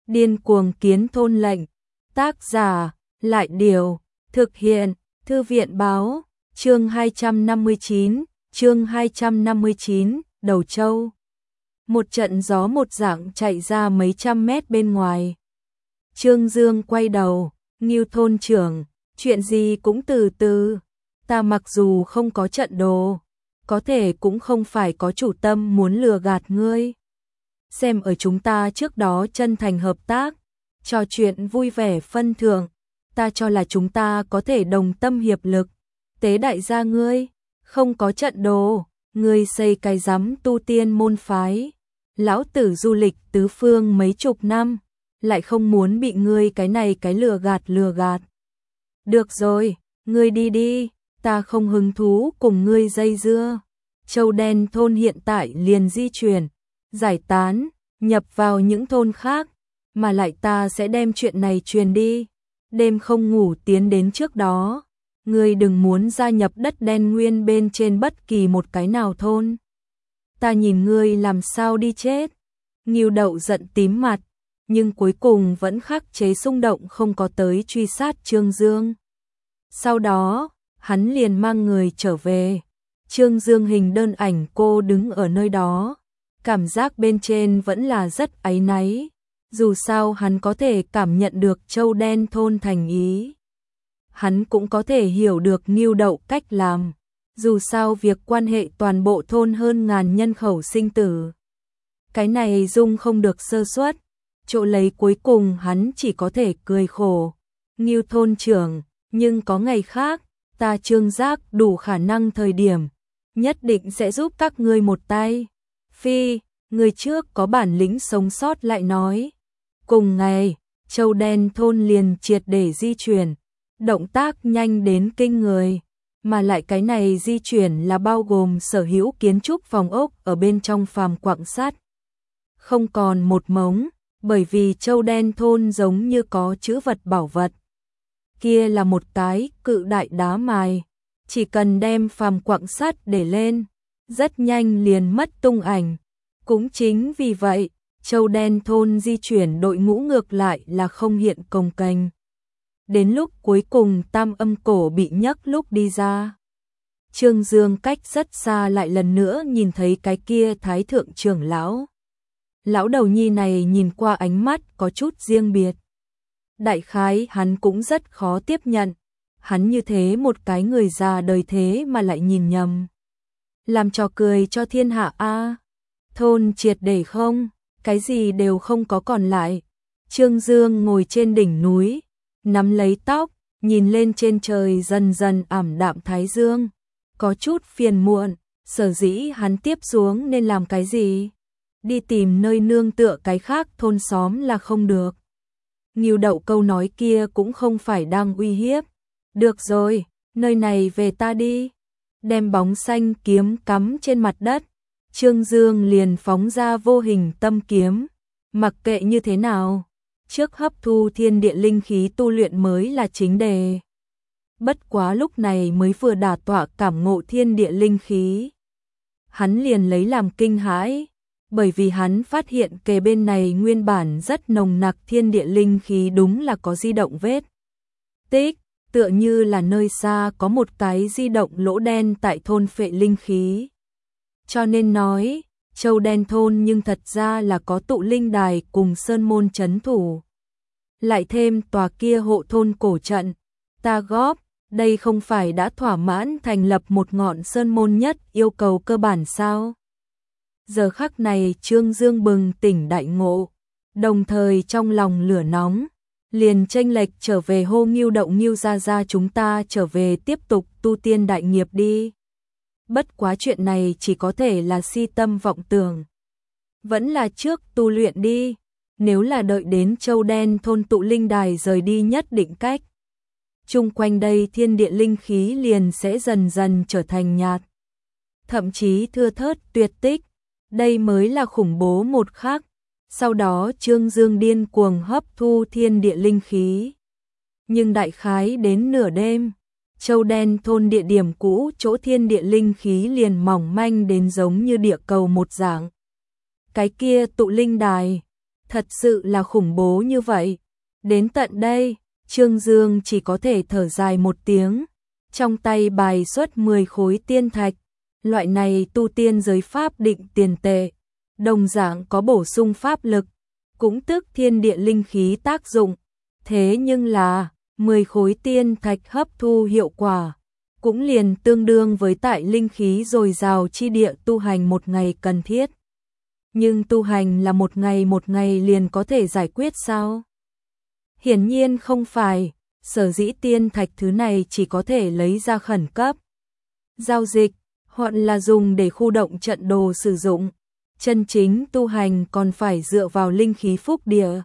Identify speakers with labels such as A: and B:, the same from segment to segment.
A: Điên cuồng kiến thôn lệnh. Tác giả, Lại Điều, thực hiện, Thư viện báo, chương 259, Đầu Châu. Một trận gió một dạng chạy ra mấy trăm mét bên ngoài. Trương Dương quay đầu, Ngưu thôn trưởng, chuyện gì cũng từ từ, ta mặc dù không có trận đồ, có thể cũng không phải có chủ tâm muốn lừa gạt ngươi. Xem ở chúng ta trước đó chân thành hợp tác, trò chuyện vui vẻ phân thưởng, ta cho là chúng ta có thể đồng tâm hiệp lực. Tế đại gia ngươi, không có trận đồ, ngươi xây cái rắm tu tiên môn phái. Lão tử du lịch tứ phương mấy chục năm, lại không muốn bị ngươi cái này cái lừa gạt. Được rồi, ngươi đi đi, ta không hứng thú cùng ngươi dây dưa. Châu Đen thôn hiện tại liền di chuyển, giải tán, nhập vào những thôn khác, mà lại ta sẽ đem chuyện này truyền đi. Đêm không ngủ tiến đến trước đó, ngươi đừng muốn gia nhập đất đen nguyên bên trên bất kỳ một cái nào thôn. Ta nhìn ngươi làm sao đi chết. Ngưu Đậu giận tím mặt, nhưng cuối cùng vẫn khắc chế xung động không có tới truy sát Trương Dương. Sau đó, hắn liền mang người trở về. Trương Dương hình đơn ảnh cô đứng ở nơi đó, cảm giác bên trên vẫn là rất áy náy. Dù sao hắn có thể cảm nhận được Châu Đen thôn thành ý. Hắn cũng có thể hiểu được Ngưu Đậu cách làm. Dù sao việc quan hệ toàn bộ thôn hơn ngàn nhân khẩu sinh tử. Cái này dung không được sơ suất. Chỗ lấy cuối cùng hắn chỉ có thể cười khổ. Ngưu thôn trưởng, nhưng có ngày khác, ta Trương Giác đủ khả năng thời điểm, nhất định sẽ giúp các ngươi một tay. Phi, người trước có bản lĩnh sống sót lại nói. Cùng ngày, Châu Đen thôn liền triệt để di chuyển, động tác nhanh đến kinh người, mà lại cái này di chuyển là bao gồm sở hữu kiến trúc phòng ốc ở bên trong phàm quặng sắt. Không còn một mống, bởi vì Châu Đen thôn giống như có chữ vật bảo vật. Kia là một cái cự đại đá mài, chỉ cần đem phàm quặng sắt để lên, rất nhanh liền mất tung ảnh. Cũng chính vì vậy, Châu Đen thôn di chuyển đội ngũ ngược lại là không hiện cồng kềnh. Đến lúc cuối cùng tam âm cổ bị nhấc lúc đi ra, Trương Dương cách rất xa lại lần nữa nhìn thấy cái kia thái thượng trưởng lão. Lão đầu nhi này nhìn qua ánh mắt có chút riêng biệt. Đại khái hắn cũng rất khó tiếp nhận. Hắn như thế một cái người già đời thế mà lại nhìn nhầm. Làm trò cười cho thiên hạ a. Thôn triệt để không, cái gì đều không có còn lại. Trương Dương ngồi trên đỉnh núi, nắm lấy tóc, nhìn lên trên trời dần dần ảm đạm thái dương, có chút phiền muộn. Sở dĩ hắn tiếp xuống nên làm cái gì? Đi tìm nơi nương tựa cái khác thôn xóm là không được. Ngưu Đậu câu nói kia cũng không phải đang uy hiếp. Được rồi, nơi này về ta đi. Đem bóng xanh kiếm cắm trên mặt đất, Trương Dương liền phóng ra vô hình tâm kiếm. Mặc kệ như thế nào, trước hấp thu thiên địa linh khí tu luyện mới là chính đề. Bất quá lúc này mới vừa đả tọa cảm ngộ thiên địa linh khí, hắn liền lấy làm kinh hãi, bởi vì hắn phát hiện kề bên này nguyên bản rất nồng nặc thiên địa linh khí đúng là có di động vết tích, tựa như là nơi xa có một cái di động lỗ đen tại thôn phệ linh khí. Cho nên nói, Châu Đen thôn nhưng thật ra là có tụ linh đài cùng sơn môn trấn thủ. Lại thêm tòa kia hộ thôn cổ trận, ta góp, đây không phải đã thỏa mãn thành lập một ngọn sơn môn nhất yêu cầu cơ bản sao? Giờ khắc này Trương Dương bừng tỉnh đại ngộ, đồng thời trong lòng lửa nóng, liền chênh lệch trở về hô Ngưu Đậu Ngưu gia chúng ta trở về tiếp tục tu tiên đại nghiệp đi. Bất quá chuyện này chỉ có thể là si tâm vọng tưởng. Vẫn là trước tu luyện đi, nếu là đợi đến Châu Đen thôn tụ linh đài rời đi nhất định cách. Chung quanh đây thiên địa linh khí liền sẽ dần dần trở thành nhạt. Thậm chí thưa thớt tuyệt tích, đây mới là khủng bố một khắc. Sau đó Trương Dương điên cuồng hấp thu thiên địa linh khí. Nhưng đại khái đến nửa đêm, Châu Đen thôn địa điểm cũ chỗ thiên địa linh khí liền mỏng manh đến giống như địa cầu một dạng. Cái kia tụ linh đài, Thật sự là khủng bố như vậy. Đến tận đây, Trương Dương chỉ có thể thở dài một tiếng, trong tay bài xuất 10 khối tiên thạch, loại này tu tiên giới pháp định tiền tệ, đồng dạng có bổ sung pháp lực, cũng tức thiên địa linh khí tác dụng, thế nhưng là 10 khối tiên thạch hấp thu hiệu quả, cũng liền tương đương với tại linh khí dồi dào chi địa tu hành một ngày cần thiết. Nhưng tu hành là một ngày liền có thể giải quyết sao? Hiển nhiên không phải, sở dĩ tiên thạch thứ này chỉ có thể lấy ra khẩn cấp. Giao dịch, hoặc là dùng để khu động trận đồ sử dụng. Chân chính tu hành còn phải dựa vào linh khí phúc địa.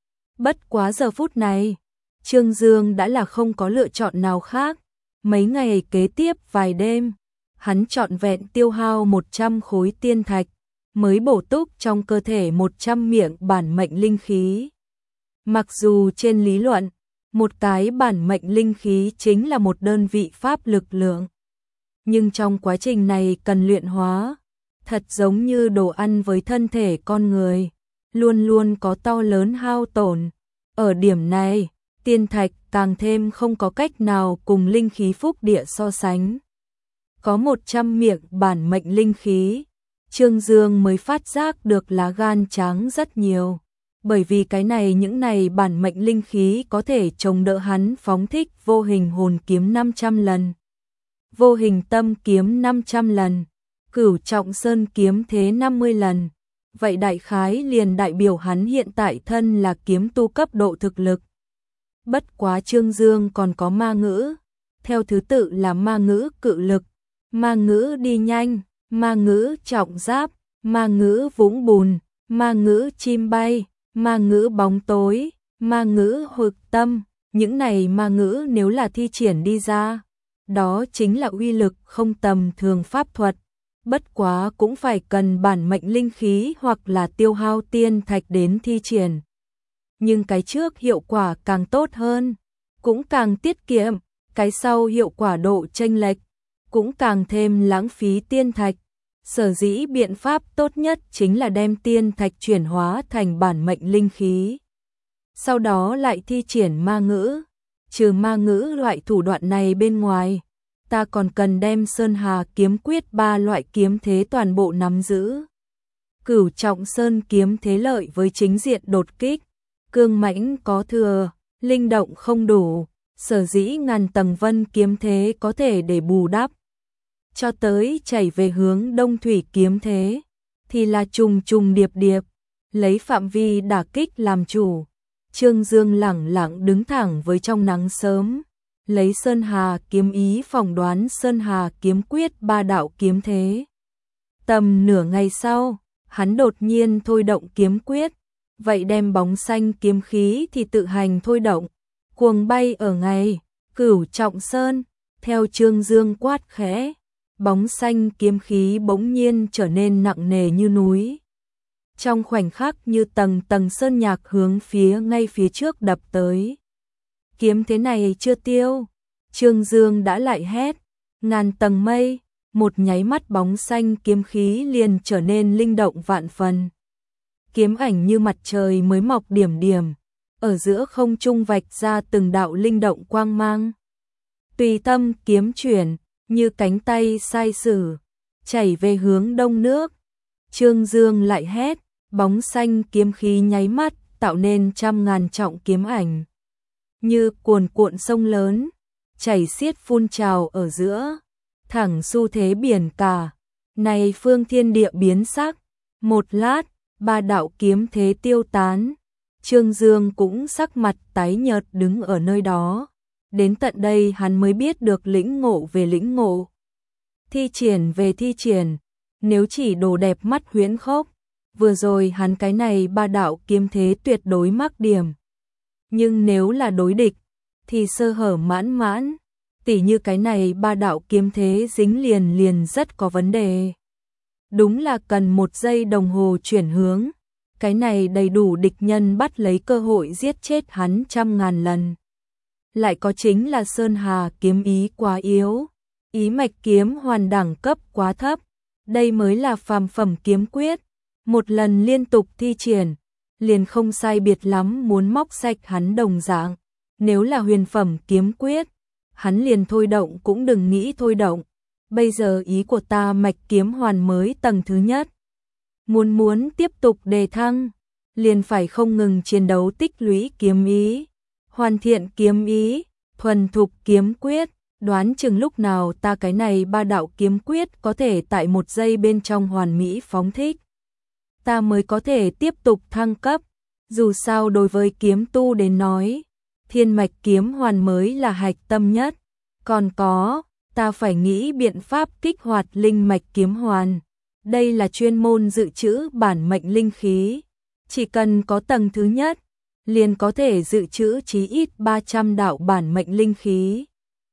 A: Bất quá giờ phút này, Trương Dương đã là không có lựa chọn nào khác. Mấy ngày kế tiếp vài đêm, hắn trọn vẹn tiêu hao 100 khối tiên thạch, mới bổ túc trong cơ thể 100 miệng bản mệnh linh khí. Mặc dù trên lý luận, một cái bản mệnh linh khí chính là một đơn vị pháp lực lượng, nhưng trong quá trình này cần luyện hóa, thật giống như đồ ăn với thân thể con người, luôn luôn có to lớn hao tổn. Ở điểm này, tiên thạch càng thêm không có cách nào cùng linh khí phúc địa so sánh. Có 100 miệng bản mệnh linh khí, Trương Dương mới phát giác được lá gan tráng rất nhiều. Bởi vì những này bản mệnh linh khí có thể chống đỡ hắn phóng thích vô hình hồn kiếm 500 lần, vô hình tâm kiếm 500 lần, cửu trọng sơn kiếm thế 50 lần. Vậy đại khái liền đại biểu hắn hiện tại thân là kiếm tu cấp độ thực lực. Bất quá Trương Dương còn có ma ngữ, theo thứ tự là ma ngữ cự lực, ma ngữ đi nhanh, ma ngữ trọng giáp, ma ngữ vũng bùn, ma ngữ chim bay, ma ngữ bóng tối, ma ngữ hực tâm. Những này ma ngữ nếu là thi triển đi ra, đó chính là uy lực không tầm thường pháp thuật. Bất quá cũng phải cần bản mệnh linh khí hoặc là tiêu hao tiên thạch đến thi triển. Nhưng cái trước hiệu quả càng tốt hơn, cũng càng tiết kiệm, cái sau hiệu quả độ chênh lệch, cũng càng thêm lãng phí tiên thạch. Sở dĩ biện pháp tốt nhất chính là đem tiên thạch chuyển hóa thành bản mệnh linh khí. Sau đó lại thi triển ma ngữ. Trừ ma ngữ loại thủ đoạn này bên ngoài, ta còn cần đem Sơn Hà kiếm quyết 3 loại kiếm thế toàn bộ nắm giữ. Cửu trọng sơn kiếm thế lợi với chính diện đột kích, cương mãnh có thừa, linh động không đủ, sở dĩ ngàn tầng vân kiếm thế có thể để bù đắp. Cho tới chảy về hướng đông thủy kiếm thế, thì là trùng trùng điệp điệp, lấy phạm vi đả kích làm chủ. Trương Dương lẳng lặng đứng thẳng với trong nắng sớm, lấy Sơn Hà kiếm ý phỏng đoán Sơn Hà kiếm quyết 3 đạo kiếm thế. Tầm nửa ngày sau, hắn đột nhiên thôi động kiếm quyết, vậy đem bóng xanh kiếm khí thì tự hành thôi động, cuồng bay ở ngày Cửu Trọng Sơn. Theo Trương Dương quát khẽ, bóng xanh kiếm khí bỗng nhiên trở nên nặng nề như núi. Trong khoảnh khắc như tầng tầng sơn nhạc hướng ngay phía trước đập tới. Kiếm thế này chưa tiêu, Trương Dương đã lại hét, ngàn tầng mây, một nháy mắt bóng xanh kiếm khí liền trở nên linh động vạn phần. Kiếm ảnh như mặt trời mới mọc điểm điểm, ở giữa không trung vạch ra từng đạo linh động quang mang. Tùy tâm kiếm chuyển, như cánh tay sai sử, chảy về hướng đông nước. Trương Dương lại hét, bóng xanh kiếm khí nháy mắt tạo nên trăm ngàn trọng kiếm ảnh, như cuồn cuộn sông lớn, chảy xiết phun trào ở giữa, thẳng xu thế biển cả. Này phương thiên địa biến sắc, một lát, 3 đạo kiếm thế tiêu tán. Trương Dương cũng sắc mặt tái nhợt đứng ở nơi đó. Đến tận đây hắn mới biết được lĩnh ngộ về lĩnh ngộ, thi triển về thi triển. Nếu chỉ đồ đẹp mắt huyễn khốc, vừa rồi hắn cái này 3 đạo kiếm thế tuyệt đối mắc điểm. Nhưng nếu là đối địch, thì sơ hở mãn mãn. Tỉ như cái này 3 đạo kiếm thế dính liền rất có vấn đề. Đúng là cần 1 giây đồng hồ chuyển hướng. Cái này đầy đủ địch nhân bắt lấy cơ hội giết chết hắn trăm ngàn lần. Lại có chính là Sơn Hà kiếm ý quá yếu, ý mạch kiếm hoàn đẳng cấp quá thấp. Đây mới là phàm phẩm kiếm quyết, một lần liên tục thi triển, liền không sai biệt lắm muốn móc sạch hắn đồng dạng. Nếu là huyền phẩm kiếm quyết, hắn liền thôi động cũng đừng nghĩ thôi động. Bây giờ ý của ta mạch kiếm hoàn mới tầng thứ nhất. Muốn tiếp tục đề thăng, liền phải không ngừng chiến đấu tích lũy kiếm ý, hoàn thiện kiếm ý, thuần thục kiếm quyết. Đoán chừng lúc nào ta cái này 3 đạo kiếm quyết có thể tại 1 giây bên trong hoàn mỹ phóng thích, ta mới có thể tiếp tục thăng cấp. Dù sao đối với kiếm tu đến nói, thiên mạch kiếm hoàn mới là hạch tâm nhất. Còn có, ta phải nghĩ biện pháp kích hoạt linh mạch kiếm hoàn. Đây là chuyên môn dự trữ bản mệnh linh khí. Chỉ cần có tầng thứ nhất, liền có thể dự trữ chí ít 300 đạo bản mệnh linh khí.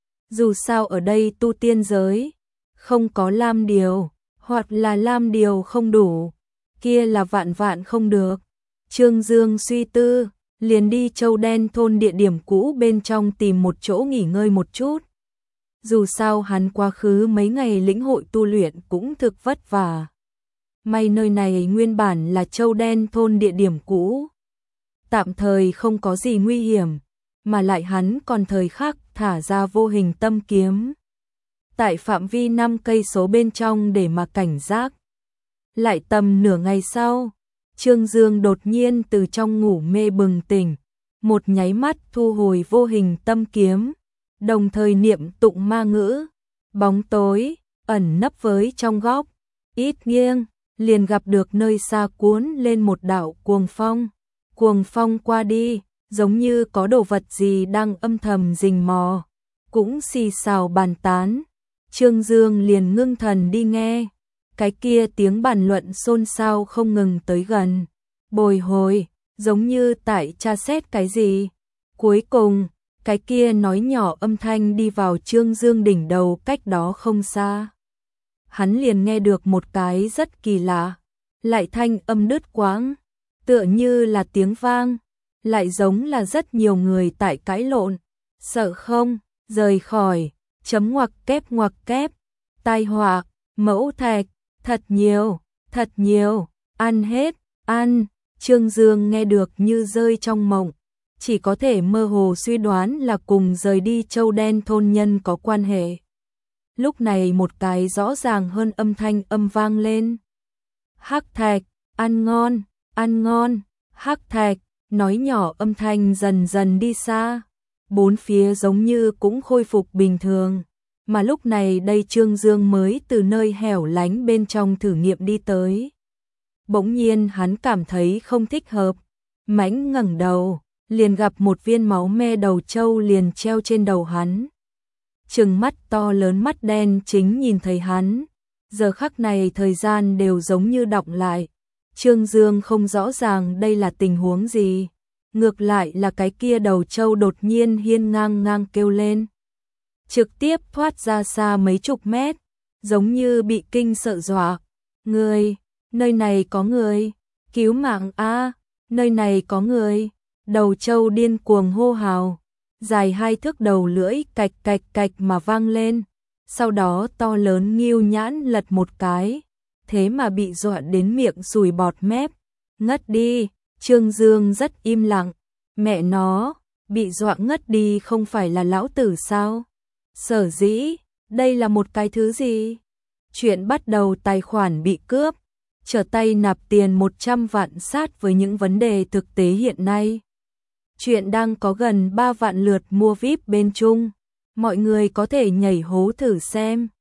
A: Dù sao ở đây tu tiên giới, không có lam điều, hoặc là lam điều không đủ, kia là vạn vạn không được. Trương Dương suy tư, liền đi Châu Đen thôn địa điểm cũ bên trong tìm một chỗ nghỉ ngơi một chút. Dù sao hắn quá khứ mấy ngày lĩnh hội tu luyện cũng thực vất vả. May nơi này nguyên bản là Châu Đen thôn địa điểm cũ, tạm thời không có gì nguy hiểm, mà lại hắn còn thời khắc thả ra vô hình tâm kiếm. Tại phạm vi 5 cây số bên trong để mà cảnh giác. Lại tầm nửa ngày sau, Trương Dương đột nhiên từ trong ngủ mê bừng tỉnh, một nháy mắt thu hồi vô hình tâm kiếm, đồng thời niệm tụng ma ngữ. Bóng tối ẩn nấp với trong góc, ít nghiêng, liền gặp được nơi xa cuốn lên một đạo cuồng phong. Cuồng phong qua đi, giống như có đồ vật gì đang âm thầm rình mò, cũng xì xào bàn tán. Trương Dương liền ngưng thần đi nghe, cái kia tiếng bàn luận xôn xao không ngừng tới gần, bồi hồi, giống như tại tra xét cái gì. Cuối cùng, cái kia nói nhỏ âm thanh đi vào Trương Dương đỉnh đầu cách đó không xa. Hắn liền nghe được một cái rất kỳ lạ, lại thanh âm đứt quãng, tựa như là tiếng vang, lại giống là rất nhiều người tại cãi lộn. Sợ không, rời khỏi, chấm ngoặc kép, tai họa, mẫu thạch, thật nhiều, ăn hết, ăn. Trương Dương nghe được như rơi trong mộng, chỉ có thể mơ hồ suy đoán là cùng rời đi Châu Đen thôn nhân có quan hệ. Lúc này một cái rõ ràng hơn âm thanh vang lên. Hắc thạch, ăn ngon, hắc thạch. Nói nhỏ âm thanh dần dần đi xa, bốn phía giống như cũng khôi phục bình thường, mà lúc này đây Trương Dương mới từ nơi hẻo lánh bên trong thử nghiệm đi tới. Bỗng nhiên hắn cảm thấy không thích hợp, mãnh ngẩng đầu, liền gặp một viên máu me đầu trâu liền treo trên đầu hắn. Trừng mắt to lớn mắt đen chính nhìn thấy hắn, giờ khắc này thời gian đều giống như đọng lại. Trương Dương không rõ ràng đây là tình huống gì, ngược lại là cái kia đầu trâu đột nhiên hiên ngang kêu lên, trực tiếp thoát ra xa mấy chục mét, giống như bị kinh sợ dọa. Người, nơi này có người, cứu mạng a, nơi này có người. Đầu trâu điên cuồng hô hào, dài 2 thước đầu lưỡi cạch mà vang lên, sau đó to lớn nghêu nhãn lật một cái, thế mà bị dọa đến miệng sùi bọt mép, ngất đi. Trương Dương rất im lặng, mẹ nó, bị dọa ngất đi không phải là lão tử sao? Sở dĩ, đây là một cái thứ gì? Chuyện bắt đầu tài khoản bị cướp, trở tay nạp tiền 100 vạn sát với những vấn đề thực tế hiện nay. Chuyện đang có gần 3 vạn lượt mua VIP bên Trung, mọi người có thể nhảy hố thử xem.